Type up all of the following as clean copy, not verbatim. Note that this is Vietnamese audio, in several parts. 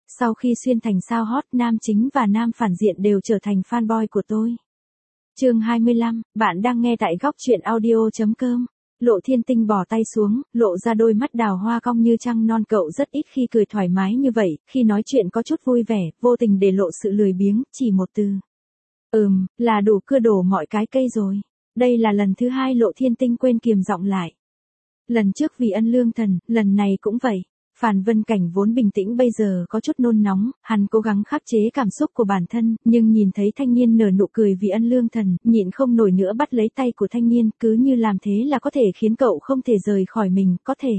Sau khi xuyên thành sao hot, nam chính và nam phản diện đều trở thành fanboy của tôi. Chương 25, bạn đang nghe tại góc truyện audio.com. Lộ Thiên Tinh bỏ tay xuống, lộ ra đôi mắt đào hoa cong như trăng non. Cậu rất ít khi cười thoải mái như vậy, khi nói chuyện có chút vui vẻ, vô tình để lộ sự lười biếng, chỉ một từ. Là đủ cưa đổ mọi cái cây rồi. Đây là lần thứ 2 Lộ Thiên Tinh quên kiềm giọng lại. Lần trước vì ân lương thần, lần này cũng vậy. Phàn Vân Cảnh vốn bình tĩnh bây giờ có chút nôn nóng, hắn cố gắng khắc chế cảm xúc của bản thân, nhưng nhìn thấy thanh niên nở nụ cười vì ân lương thần, nhịn không nổi nữa bắt lấy tay của thanh niên, cứ như làm thế là có thể khiến cậu không thể rời khỏi mình, có thể.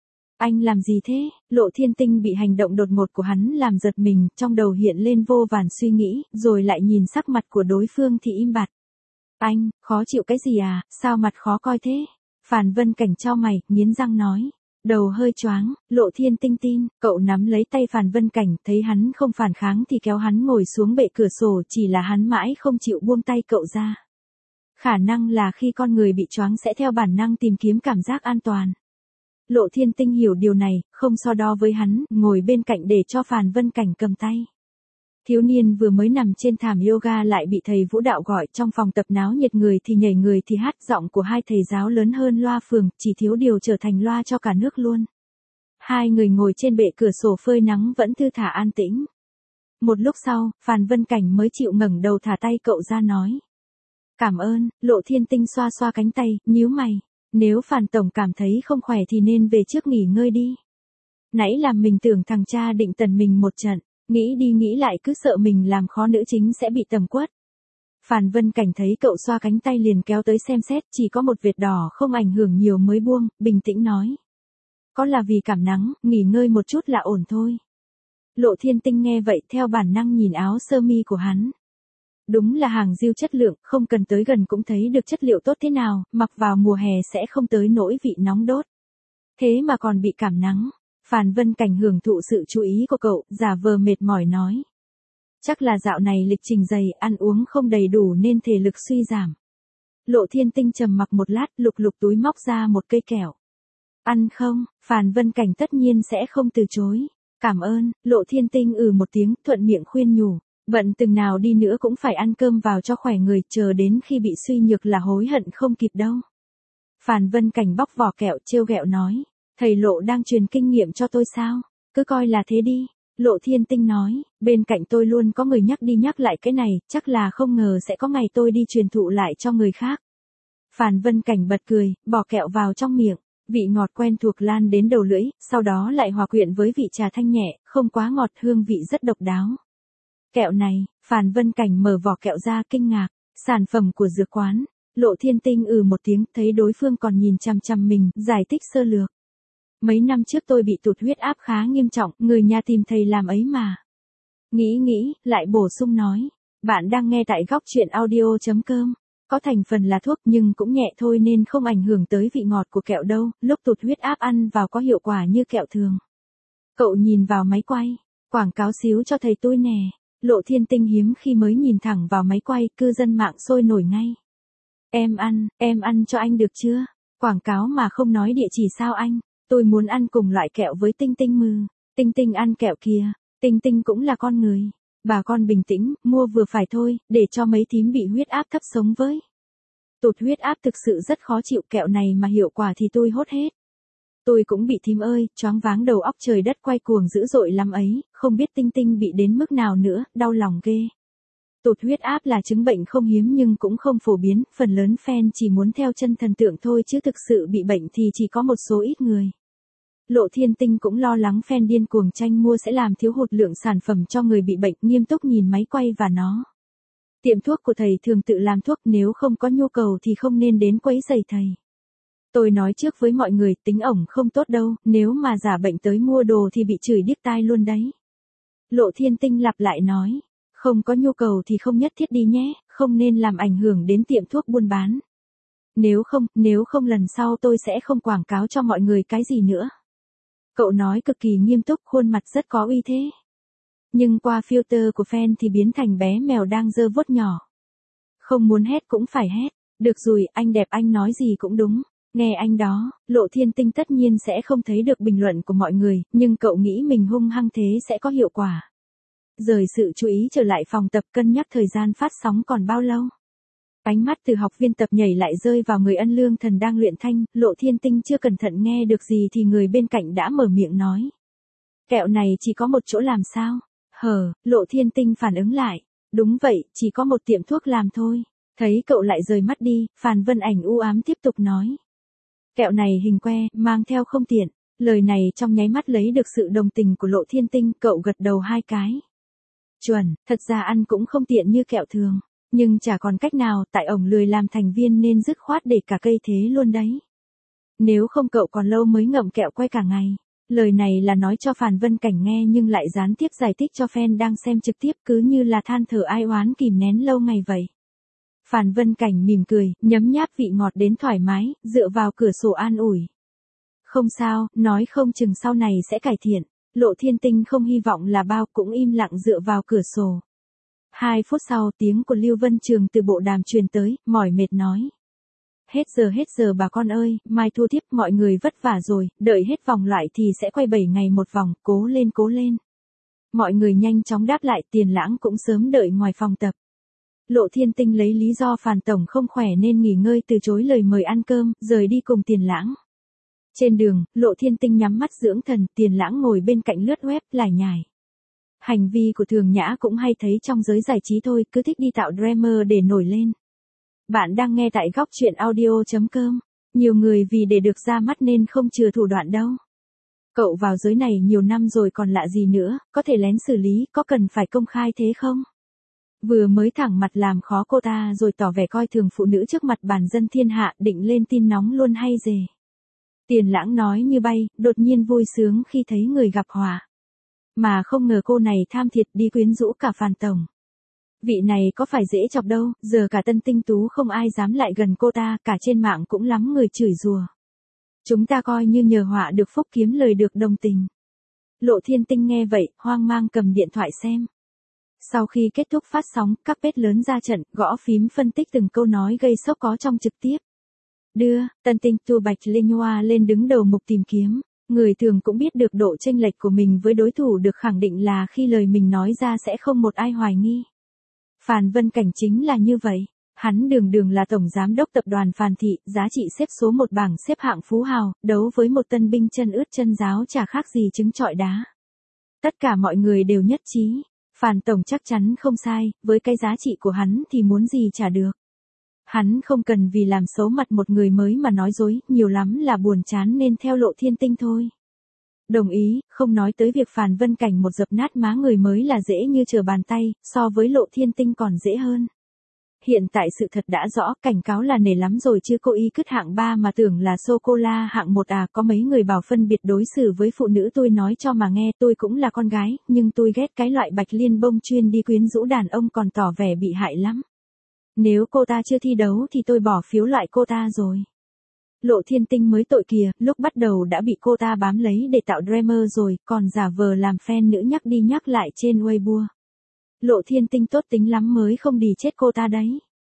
Anh làm gì thế? Lộ Thiên Tinh bị hành động đột ngột của hắn làm giật mình, trong đầu hiện lên vô vàn suy nghĩ, rồi lại nhìn sắc mặt của đối phương thì im bặt. Anh, khó chịu cái gì à, sao mặt khó coi thế? Phàn Vân Cảnh chau mày, nghiến răng nói. Đầu hơi choáng, Lộ Thiên Tinh tin, cậu nắm lấy tay Phàn Vân Cảnh, thấy hắn không phản kháng thì kéo hắn ngồi xuống bệ cửa sổ, chỉ là hắn mãi không chịu buông tay cậu ra. Khả năng là khi con người bị choáng sẽ theo bản năng tìm kiếm cảm giác an toàn. Lộ Thiên Tinh hiểu điều này, không so đo với hắn, ngồi bên cạnh để cho Phàn Vân Cảnh cầm tay. Thiếu niên vừa mới nằm trên thảm yoga lại bị thầy vũ đạo gọi, trong phòng tập náo nhiệt, người thì nhảy người thì hát, giọng của hai thầy giáo lớn hơn loa phường, chỉ thiếu điều trở thành loa cho cả nước luôn. Hai người ngồi trên bệ cửa sổ phơi nắng vẫn thư thả an tĩnh. Một lúc sau, Phàn Vân Cảnh mới chịu ngẩng đầu thả tay cậu ra nói. Cảm ơn. Lộ Thiên Tinh xoa xoa cánh tay, nhíu mày. Nếu Phàn tổng cảm thấy không khỏe thì nên về trước nghỉ ngơi đi. Nãy làm mình tưởng thằng cha định tần mình một trận. Nghĩ đi nghĩ lại cứ sợ mình làm khó nữ chính sẽ bị tầm quất. Phàn Vân Cảnh thấy cậu xoa cánh tay liền kéo tới xem xét, chỉ có một vệt đỏ không ảnh hưởng nhiều mới buông, bình tĩnh nói. Có là vì cảm nắng, nghỉ ngơi một chút là ổn thôi. Lộ Thiên Tinh nghe vậy theo bản năng nhìn áo sơ mi của hắn. Đúng là hàng diêu chất lượng, không cần tới gần cũng thấy được chất liệu tốt thế nào, mặc vào mùa hè sẽ không tới nỗi vị nóng đốt. Thế mà còn bị cảm nắng. Phàn Vân Cảnh hưởng thụ sự chú ý của cậu, giả vờ mệt mỏi nói. Chắc là dạo này lịch trình dày, ăn uống không đầy đủ nên thể lực suy giảm. Lộ Thiên Tinh trầm mặc một lát, lục lục túi móc ra một cây kẹo. Ăn không? Phàn Vân Cảnh tất nhiên sẽ không từ chối. Cảm ơn. Lộ Thiên Tinh một tiếng, thuận miệng khuyên nhủ. Bận từng nào đi nữa cũng phải ăn cơm vào cho khỏe người, chờ đến khi bị suy nhược là hối hận không kịp đâu. Phàn Vân Cảnh bóc vỏ kẹo trêu ghẹo nói. Thầy Lộ đang truyền kinh nghiệm cho tôi sao? Cứ coi là thế đi. Lộ Thiên Tinh nói, bên cạnh tôi luôn có người nhắc đi nhắc lại cái này, chắc là không ngờ sẽ có ngày tôi đi truyền thụ lại cho người khác. Phàn Vân Cảnh bật cười, bỏ kẹo vào trong miệng, vị ngọt quen thuộc lan đến đầu lưỡi, sau đó lại hòa quyện với vị trà thanh nhẹ, không quá ngọt, hương vị rất độc đáo. Kẹo này, Phàn Vân Cảnh mở vỏ kẹo ra kinh ngạc, sản phẩm của dược quán. Lộ Thiên Tinh một tiếng, thấy đối phương còn nhìn chằm chằm mình, giải thích sơ lược. Mấy năm trước tôi bị tụt huyết áp khá nghiêm trọng, người nhà tìm thầy làm ấy mà. Nghĩ, lại bổ sung nói. Bạn đang nghe tại góc truyện audio.com. Có thành phần là thuốc nhưng cũng nhẹ thôi nên không ảnh hưởng tới vị ngọt của kẹo đâu, lúc tụt huyết áp ăn vào có hiệu quả như kẹo thường. Cậu nhìn vào máy quay, quảng cáo xíu cho thầy tôi nè. Lộ Thiên Tinh hiếm khi mới nhìn thẳng vào máy quay, cư dân mạng sôi nổi ngay. Em ăn cho anh được chưa? Quảng cáo mà không nói địa chỉ sao anh? Tôi muốn ăn cùng loại kẹo với Tinh Tinh mừ. Tinh Tinh ăn kẹo kìa. Tinh Tinh cũng là con người. Bà con bình tĩnh, mua vừa phải thôi, để cho mấy thím bị huyết áp thấp sống với. Tụt huyết áp thực sự rất khó chịu, kẹo này mà hiệu quả thì tôi hốt hết. Tôi cũng bị thím ơi, choáng váng đầu óc, trời đất quay cuồng dữ dội lắm ấy, không biết Tinh Tinh bị đến mức nào nữa, đau lòng ghê. Tụt huyết áp là chứng bệnh không hiếm nhưng cũng không phổ biến, phần lớn fan chỉ muốn theo chân thần tượng thôi chứ thực sự bị bệnh thì chỉ có một số ít người. Lộ Thiên Tinh cũng lo lắng fan điên cuồng tranh mua sẽ làm thiếu hụt lượng sản phẩm cho người bị bệnh, nghiêm túc nhìn máy quay và nó. Tiệm thuốc của thầy thường tự làm thuốc, nếu không có nhu cầu thì không nên đến quấy rầy thầy. Tôi nói trước với mọi người, tính ổng không tốt đâu, nếu mà giả bệnh tới mua đồ thì bị chửi điếc tai luôn đấy. Lộ Thiên Tinh lặp lại nói, không có nhu cầu thì không nhất thiết đi nhé, không nên làm ảnh hưởng đến tiệm thuốc buôn bán. Nếu không lần sau tôi sẽ không quảng cáo cho mọi người cái gì nữa. Cậu nói cực kỳ nghiêm túc, khuôn mặt rất có uy thế. Nhưng qua filter của fan thì biến thành bé mèo đang giơ vuốt nhỏ. Không muốn hét cũng phải hét. Được rồi, anh đẹp, anh nói gì cũng đúng. Nghe anh đó, Lộ Thiên Tinh tất nhiên sẽ không thấy được bình luận của mọi người, nhưng cậu nghĩ mình hung hăng thế sẽ có hiệu quả. Rời sự chú ý trở lại phòng tập, cân nhắc thời gian phát sóng còn bao lâu. Ánh mắt từ học viên tập nhảy lại rơi vào người Ân Lương Thần đang luyện thanh, Lộ Thiên Tinh chưa cẩn thận nghe được gì thì người bên cạnh đã mở miệng nói. Kẹo này chỉ có một chỗ làm sao? Lộ Thiên Tinh phản ứng lại. Đúng vậy, chỉ có một tiệm thuốc làm thôi. Thấy cậu lại rời mắt đi, Phàn Vân Ảnh u ám tiếp tục nói. Kẹo này hình que, mang theo không tiện. Lời này trong nháy mắt lấy được sự đồng tình của Lộ Thiên Tinh, cậu gật đầu 2 cái. Chuẩn, thật ra ăn cũng không tiện như kẹo thường. Nhưng chả còn cách nào, tại ổng lười làm thành viên nên dứt khoát để cả cây thế luôn đấy. Nếu không cậu còn lâu mới ngậm kẹo que cả ngày. Lời này là nói cho Phàn Vân Cảnh nghe nhưng lại gián tiếp giải thích cho fan đang xem trực tiếp, cứ như là than thở ai oán kìm nén lâu ngày vậy. Phàn Vân Cảnh mỉm cười, nhấm nháp vị ngọt đến thoải mái, dựa vào cửa sổ an ủi. Không sao, nói không chừng sau này sẽ cải thiện. Lộ Thiên Tinh không hy vọng là bao, cũng im lặng dựa vào cửa sổ. 2 phút sau, tiếng của Lưu Vân Trường từ bộ đàm truyền tới, mỏi mệt nói. Hết giờ bà con ơi, mai thu tiếp, mọi người vất vả rồi, đợi hết vòng loại thì sẽ quay 7 ngày một vòng, cố lên. Mọi người nhanh chóng đáp lại, Tiền Lãng cũng sớm đợi ngoài phòng tập. Lộ Thiên Tinh lấy lý do Phàn Tổng không khỏe nên nghỉ ngơi từ chối lời mời ăn cơm, rời đi cùng Tiền Lãng. Trên đường, Lộ Thiên Tinh nhắm mắt dưỡng thần, Tiền Lãng ngồi bên cạnh lướt web, lải nhải. Hành vi của Thường Nhã cũng hay thấy trong giới giải trí thôi, cứ thích đi tạo drama để nổi lên. Bạn đang nghe tại góc truyện audio.com. Nhiều người vì để được ra mắt nên không chừa thủ đoạn đâu. Cậu vào giới này nhiều năm rồi còn lạ gì nữa, có thể lén xử lý, có cần phải công khai thế không? Vừa mới thẳng mặt làm khó cô ta rồi tỏ vẻ coi thường phụ nữ trước mặt bản dân thiên hạ, định lên tin nóng luôn hay dề. Tiền Lãng nói như bay, đột nhiên vui sướng khi thấy người gặp họa. Mà không ngờ cô này tham thiệt đi quyến rũ cả Phàn Tổng. Vị này có phải dễ chọc đâu, giờ cả Tân Tinh Tú không ai dám lại gần cô ta, cả trên mạng cũng lắm người chửi rủa. Chúng ta coi như nhờ họa được phúc, kiếm lời được đồng tình. Lộ Thiên Tinh nghe vậy, hoang mang cầm điện thoại xem. Sau khi kết thúc phát sóng, các page lớn ra trận, gõ phím phân tích từng câu nói gây sốc có trong trực tiếp. Đưa, Tân Tinh Tú Bạch Linh Hoa lên đứng đầu mục tìm kiếm. Người thường cũng biết được độ chênh lệch của mình với đối thủ được khẳng định là khi lời mình nói ra sẽ không một ai hoài nghi. Phàn Vân Cảnh chính là như vậy. Hắn đường là tổng giám đốc tập đoàn Phàn Thị, giá trị xếp số 1 bảng xếp hạng phú hào, đấu với một tân binh chân ướt chân ráo chả khác gì trứng trọi đá. Tất cả mọi người đều nhất trí. Phàn Tổng chắc chắn không sai, với cái giá trị của hắn thì muốn gì chả được. Hắn không cần vì làm xấu mặt một người mới mà nói dối, nhiều lắm là buồn chán nên theo Lộ Thiên Tinh thôi. Đồng ý, không nói tới việc Phàn Vân Cảnh một dập nát má người mới là dễ như trở bàn tay, so với Lộ Thiên Tinh còn dễ hơn. Hiện tại sự thật đã rõ, cảnh cáo là nể lắm rồi chứ cô y cứt hạng 3 mà tưởng là sô-cô-la hạng 1 à, có mấy người bảo phân biệt đối xử với phụ nữ, tôi nói cho mà nghe, tôi cũng là con gái, nhưng tôi ghét cái loại bạch liên bông chuyên đi quyến rũ đàn ông còn tỏ vẻ bị hại lắm. Nếu cô ta chưa thi đấu thì tôi bỏ phiếu loại cô ta rồi. Lộ Thiên Tinh mới tội kìa, lúc bắt đầu đã bị cô ta bám lấy để tạo drama rồi, còn giả vờ làm fan nữ nhắc đi nhắc lại trên Weibo. Lộ Thiên Tinh tốt tính lắm mới không đì chết cô ta đấy.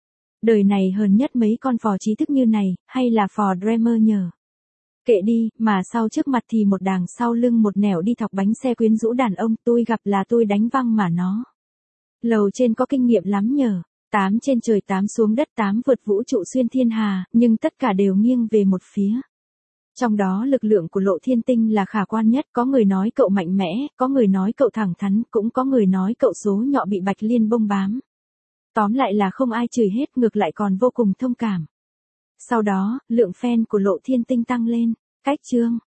Đời này hờn nhất mấy con phò trí thức như này, hay là phò drama nhờ. Kệ đi, mà sau trước mặt thì một đàng sau lưng một nẻo đi thọc bánh xe quyến rũ đàn ông, tôi gặp là tôi đánh văng mà nó. Lầu trên có kinh nghiệm lắm nhờ. 8 trên trời 8 xuống đất 8 vượt vũ trụ xuyên thiên hà, nhưng tất cả đều nghiêng về một phía. Trong đó lực lượng của Lộ Thiên Tinh là khả quan nhất, có người nói cậu mạnh mẽ, có người nói cậu thẳng thắn, cũng có người nói cậu số nhọ bị bạch liên bông bám. Tóm lại là không ai chửi hết, ngược lại còn vô cùng thông cảm. Sau đó, lượng fan của Lộ Thiên Tinh tăng lên. Cách chương